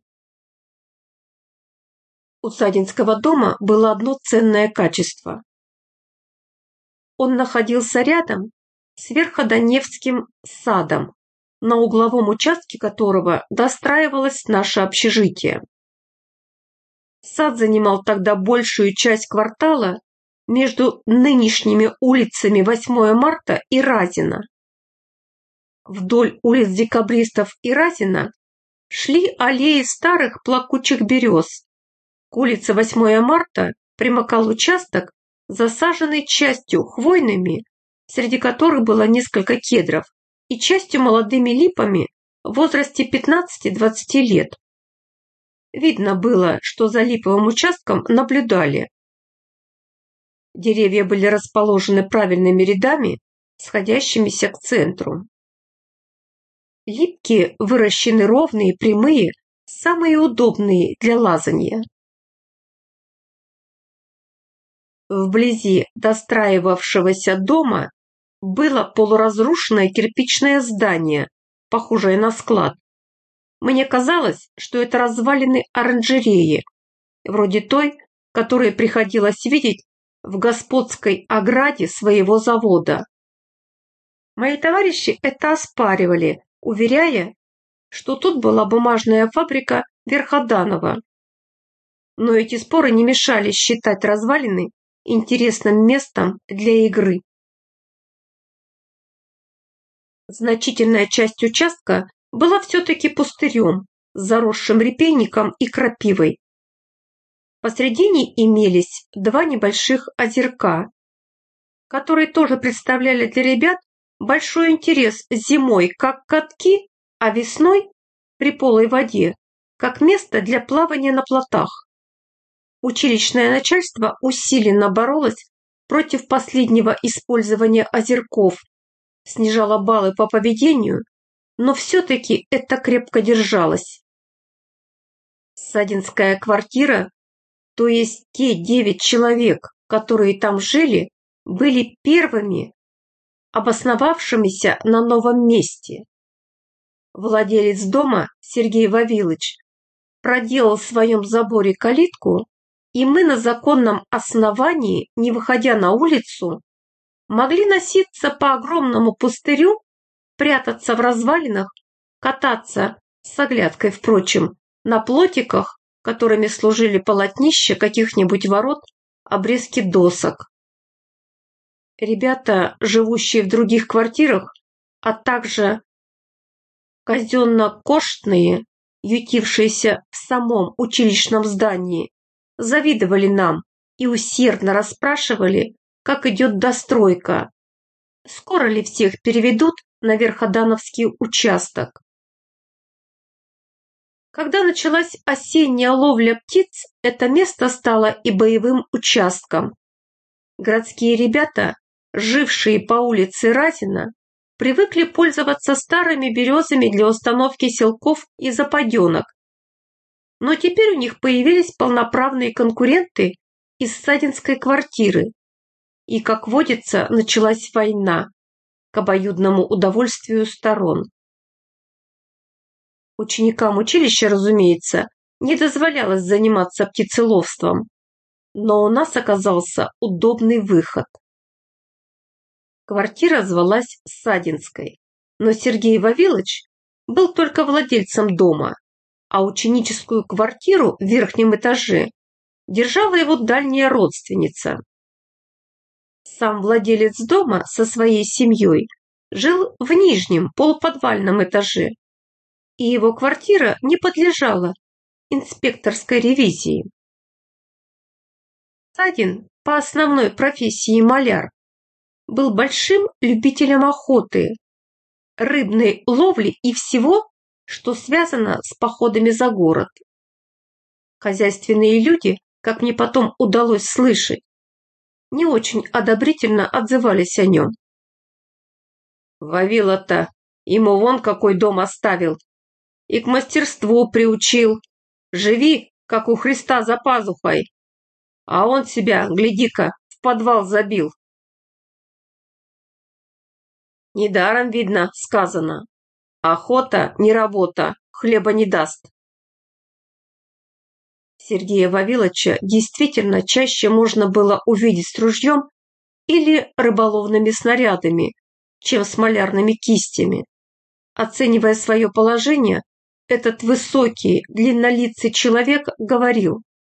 У Садинского дома было одно ценное качество. Он находился рядом с Верходоневским садом, на угловом участке которого достраивалось наше общежитие. Сад занимал тогда большую часть квартала между нынешними улицами 8 марта и Разина. Вдоль улиц Декабристов и Разина шли аллеи старых плакучих берез. К улице 8 марта примыкал участок, засаженный частью хвойными, среди которых было несколько кедров, и частью молодыми липами в возрасте 15-20 лет. Видно было, что за липовым участком наблюдали. Деревья были расположены правильными рядами, сходящимися к центру. Липки выращены ровные, прямые, самые удобные для лазанья. Вблизи достраивавшегося дома было полуразрушенное кирпичное здание, похожее на склад. Мне казалось, что это развалины оранжереи, вроде той, которую приходилось видеть в господской ограде своего завода. Мои товарищи это оспаривали, уверяя, что тут была бумажная фабрика Верходанова. Но эти споры не мешали считать развалины интересным местом для игры. Значительная часть участка была все-таки пустырем, с заросшим репейником и крапивой. Посредине имелись два небольших озерка, которые тоже представляли для ребят большой интерес зимой как катки, а весной при полой воде как место для плавания на плотах. Училищное начальство усиленно боролось против последнего использования озерков, снижало баллы по поведению, но все-таки это крепко держалось. Садинская квартира, то есть те 9 человек, которые там жили, были первыми, обосновавшимися на новом месте. Владелец дома, Сергей Вавилович, проделал в своем заборе калитку, и мы на законном основании, не выходя на улицу, могли носиться по огромному пустырю, прятаться в развалинах, кататься, с оглядкой, впрочем, на плотиках, которыми служили полотнища каких-нибудь ворот, обрезки досок. Ребята, живущие в других квартирах, а также казенно-коштные, ютившиеся в самом училищном здании, завидовали нам и усердно расспрашивали, как идет достройка, скоро ли всех переведут на Верходановский участок. Когда началась осенняя ловля птиц, это место стало и боевым участком. Городские ребята, жившие по улице Разина, привыкли пользоваться старыми березами для установки селков и западенок. Но теперь у них появились полноправные конкуренты из Садинской квартиры. И, как водится, началась война к обоюдному удовольствию сторон. Ученикам училища, разумеется, не дозволялось заниматься птицеловством, но у нас оказался удобный выход. Квартира звалась Садинской, но Сергей Вавилович был только владельцем дома, а ученическую квартиру в верхнем этаже держала его дальняя родственница. Сам владелец дома со своей семьей жил в нижнем полуподвальном этаже, и его квартира не подлежала инспекторской ревизии. Садин по основной профессии маляр был большим любителем охоты, рыбной ловли и всего, что связано с походами за город. Хозяйственные люди, как мне потом удалось слышать, не очень одобрительно отзывались о нем. Вавила-то ему вон какой дом оставил и к мастерству приучил. Живи, как у Христа за пазухой, а он себя, гляди-ка, в подвал забил. Недаром, видно, сказано: охота не работа, хлеба не даст. Сергея Вавиловича действительно чаще можно было увидеть с ружьем или рыболовными снарядами, чем с малярными кистями. Оценивая свое положение, этот высокий, длиннолицый человек говорил: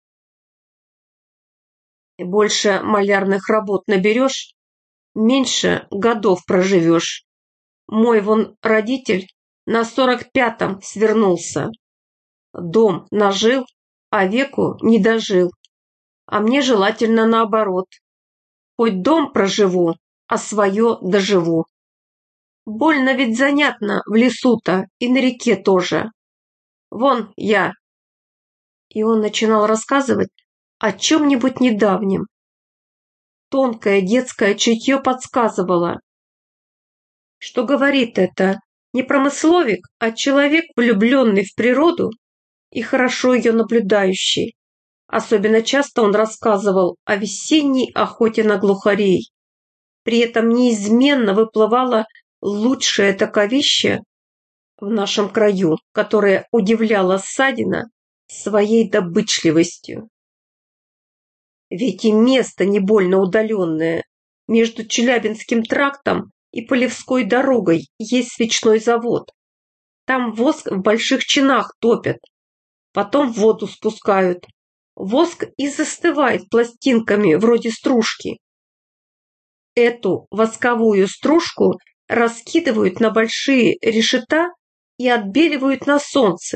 больше малярных работ наберешь, меньше годов проживешь. Мой вон родитель на 45-м свернулся. Дом нажил, а веку не дожил. А мне желательно наоборот. Хоть дом проживу, а свое доживу. Больно ведь занятно в лесу-то и на реке тоже. Вон я. И он начинал рассказывать о чем-нибудь недавнем. Тонкое детское чутье подсказывало, что говорит это не промысловик, а человек, влюбленный в природу и хорошо ее наблюдающий. Особенно часто он рассказывал о весенней охоте на глухарей. При этом неизменно выплывало лучшее таковище в нашем краю, которое удивляло Садина своей добычливостью. Ведь и место не больно удаленное. Между Челябинским трактом и Полевской дорогой есть свечной завод. Там воск в больших чинах топят, потом в воду спускают. Воск и застывает пластинками вроде стружки. Эту восковую стружку раскидывают на большие решета и отбеливают на солнце,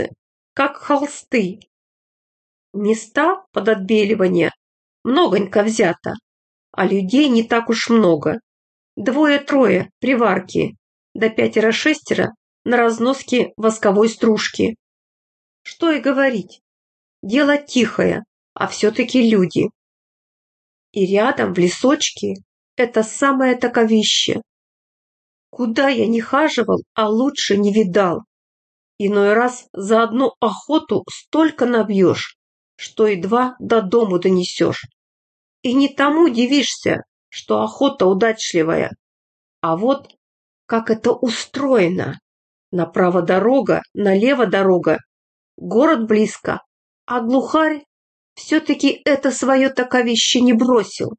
как холсты. Места под отбеливание многонько взято, а людей не так уж много. 2-3 при варке, да 5-6 на разноске восковой стружки. Что и говорить, дело тихое, а все-таки люди. И рядом, в лесочке, это самое таковище. Куда я не хаживал, а лучше не видал. Иной раз за одну охоту столько набьешь, что едва до дому донесешь. И не тому дивишься, что охота удачливая. А вот как это устроено. Направо дорога, налево дорога, город близко, а глухарь все-таки это свое таковище не бросил.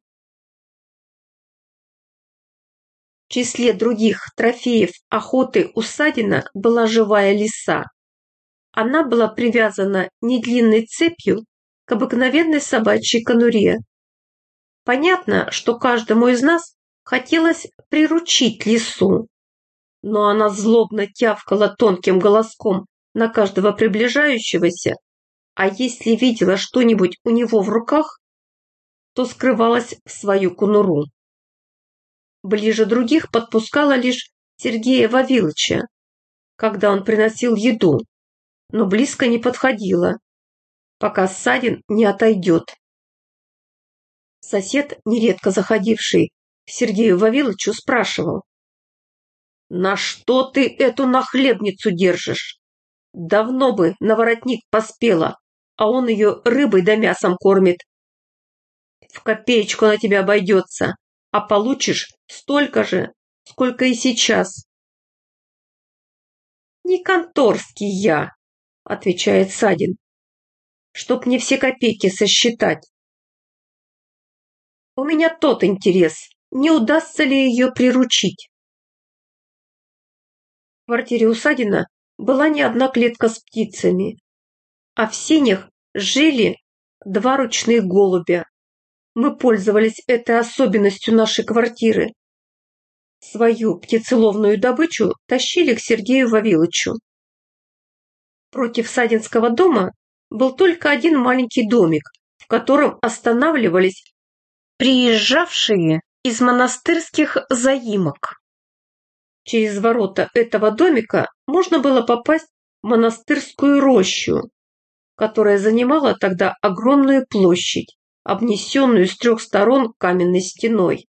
В числе других трофеев охоты у Садина была живая лиса. Она была привязана не длинной цепью к обыкновенной собачьей конуре. Понятно, что каждому из нас хотелось приручить лису, но она злобно тявкала тонким голоском на каждого приближающегося, а если видела что-нибудь у него в руках, то скрывалась в свою конуру. Ближе других подпускала лишь Сергея Вавилыча, когда он приносил еду, но близко не подходила, пока Садин не отойдет. Сосед, нередко заходивший к Сергею Вавилычу, спрашивал: «На что ты эту нахлебницу держишь? Давно бы на воротник поспела, а он ее рыбой да мясом кормит. В копеечку на тебя обойдется, а получишь столько же, сколько и сейчас». «Не конторский я», — отвечает Садин, «чтоб мне все копейки сосчитать. У меня тот интерес, не удастся ли ее приручить». В квартире у Садина была не одна клетка с птицами, а в сенях жили 2 ручных голубя. Мы пользовались этой особенностью нашей квартиры. Свою птицеловную добычу тащили к Сергею Вавилычу. Против Садинского дома был только один маленький домик, в котором останавливались приезжавшие из монастырских заимок. Через ворота этого домика можно было попасть в монастырскую рощу, которая занимала тогда огромную площадь, обнесенную с 3 сторон каменной стеной.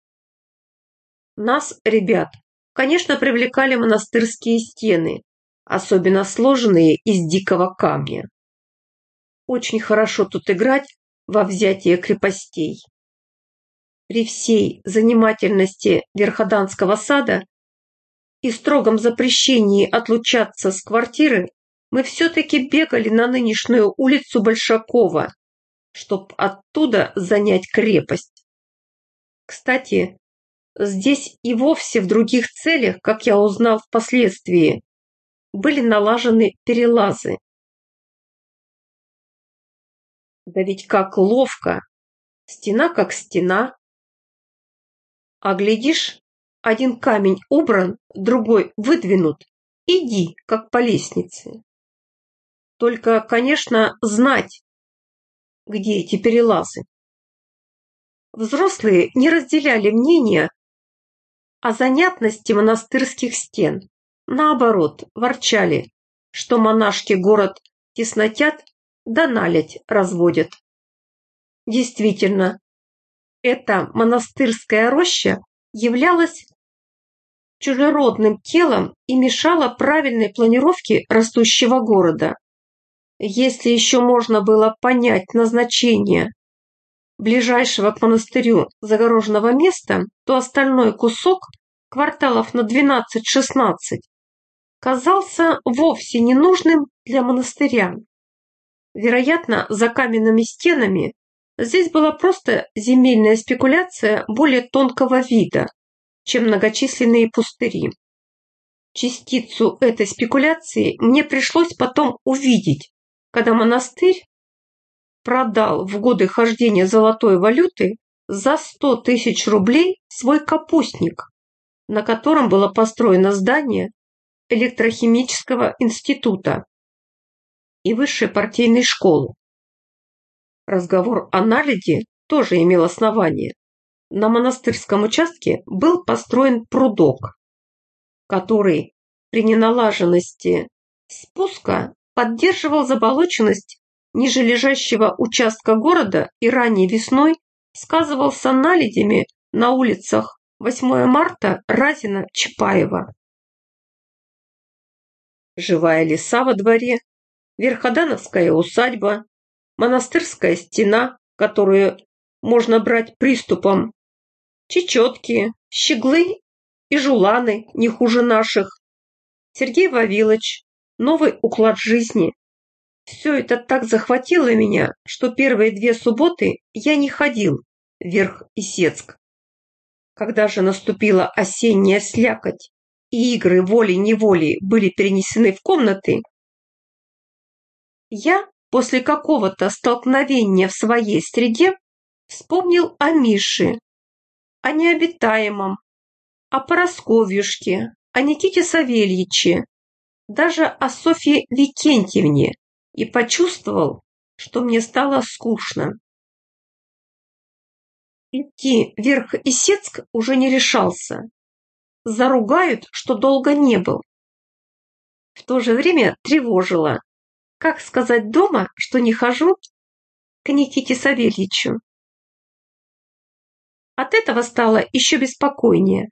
Нас, ребят, конечно, привлекали монастырские стены, особенно сложенные из дикого камня. Очень хорошо тут играть во взятие крепостей. При всей занимательности Верходанского сада и строгом запрещении отлучаться с квартиры мы все-таки бегали на нынешнюю улицу Большакова, чтоб оттуда занять крепость. Кстати, здесь и вовсе в других целях, как я узнал впоследствии, были налажены перелазы. Да ведь как ловко! Стена как стена. А глядишь, один камень убран, другой выдвинут. Иди, как по лестнице. Только, конечно, знать, где эти перелазы. Взрослые не разделяли мнения о занятности монастырских стен. Наоборот, ворчали, что монашки город теснотят да налядь разводят. Действительно, эта монастырская роща являлась чужеродным телом и мешала правильной планировке растущего города. Если еще можно было понять назначение ближайшего к монастырю загороженного места, то остальной кусок, кварталов на 12-16, казался вовсе ненужным для монастыря. Вероятно, за каменными стенами здесь была просто земельная спекуляция более тонкого вида, чем многочисленные пустыри. Частицу этой спекуляции мне пришлось потом увидеть, когда монастырь продал в годы хождения золотой валюты за 100 тысяч рублей свой капустник, на котором было построено здание электрохимического института. и высшей партийной школы. Разговор о наледи тоже имел основание. На монастырском участке был построен прудок, который при неналаженности спуска поддерживал заболоченность ниже лежащего участка города и ранней весной сказывался наледями на улицах 8 марта, Разина, Чапаева. Живая леса во дворе, Верходановская усадьба, монастырская стена, которую можно брать приступом, чечетки, щеглы и жуланы не хуже наших, Сергей Вавилович, новый уклад жизни. Все это так захватило меня, что первые 2 субботы я не ходил в Верх-Исетск. Когда же наступила осенняя слякоть, и игры волей-неволей были перенесены в комнаты, я после какого-то столкновения в своей среде вспомнил о Мише, о необитаемом, о Парасковьюшке, о Никите Савельиче, даже о Софье Викентьевне и почувствовал, что мне стало скучно. Идти в Верх-Исетск уже не решался. Заругают, что долго не был. В то же время тревожило. Как сказать дома, что не хожу к Никите Савельичу? От этого стало еще беспокойнее.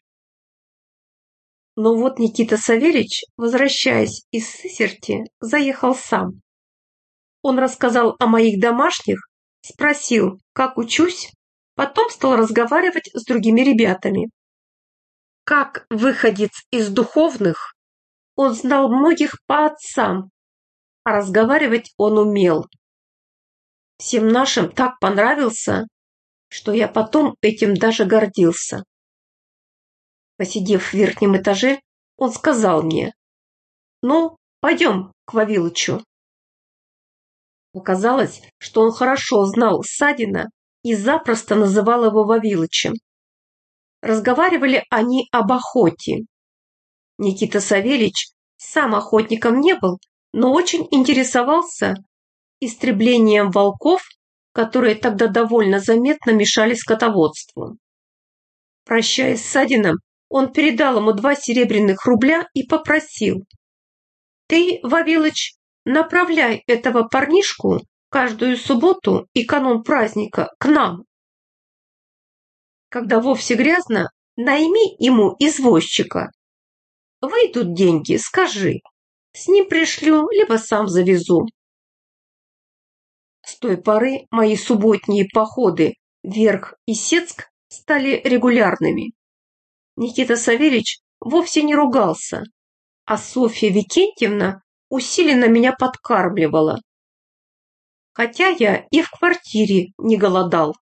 Но вот Никита Савельич, возвращаясь из Сысерти, заехал сам. Он рассказал о моих домашних, спросил, как учусь, потом стал разговаривать с другими ребятами. Как выходец из духовных, он знал многих по отцам, а разговаривать он умел. Всем нашим так понравился, что я потом этим даже гордился. Посидев в верхнем этаже, он сказал мне: «Ну, пойдем к Вавилычу». Оказалось, что он хорошо знал Садина и запросто называл его Вавилычем. Разговаривали они об охоте. Никита Савельич сам охотником не был, но очень интересовался истреблением волков, которые тогда довольно заметно мешали скотоводству. Прощаясь с Садином, он передал ему 2 серебряных рубля и попросил: «Ты, Вавилыч, направляй этого парнишку каждую субботу и канун праздника к нам. Когда вовсе грязно, найми ему извозчика. Выйдут деньги, скажи. С ним пришлю, либо сам завезу». С той поры мои субботние походы в Верх-Исетск стали регулярными. Никита Савельич вовсе не ругался, а Софья Викентьевна усиленно меня подкармливала. Хотя я и в квартире не голодал.